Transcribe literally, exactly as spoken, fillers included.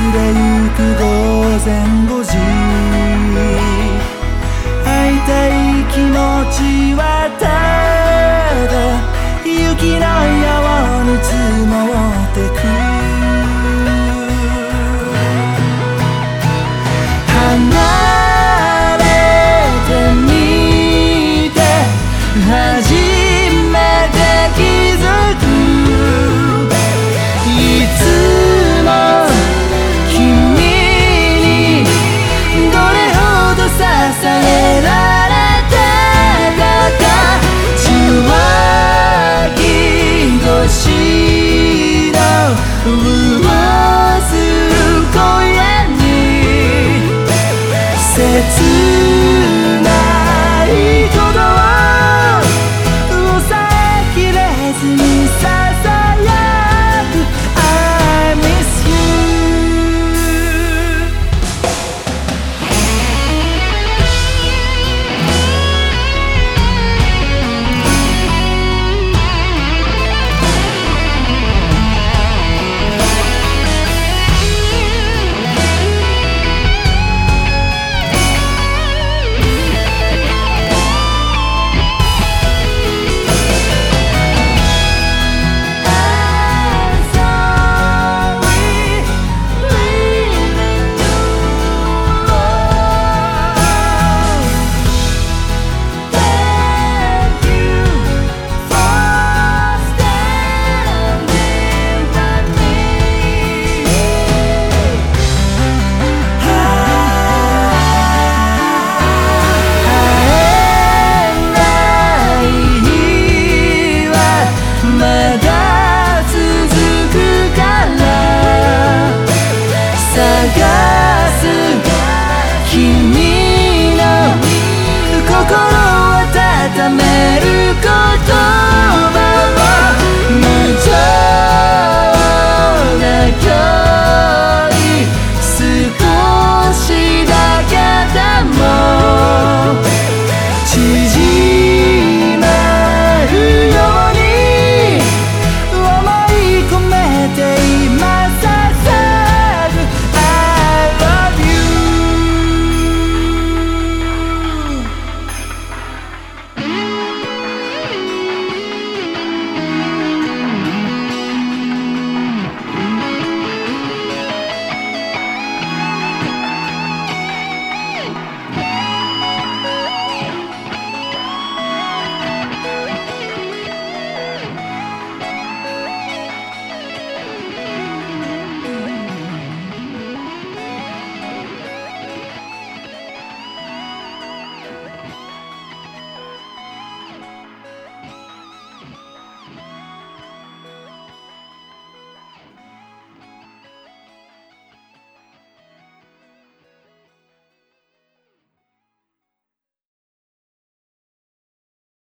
れゆく午前ごじ、会いたい気持ちはただ雪のように積もってく。離れてみて初めて気づく。いつも君にどれほど支えられてたか。受話器越しのブワース今夜に切ないことを抑えきれずにささやく I miss you。 まだ続くから探す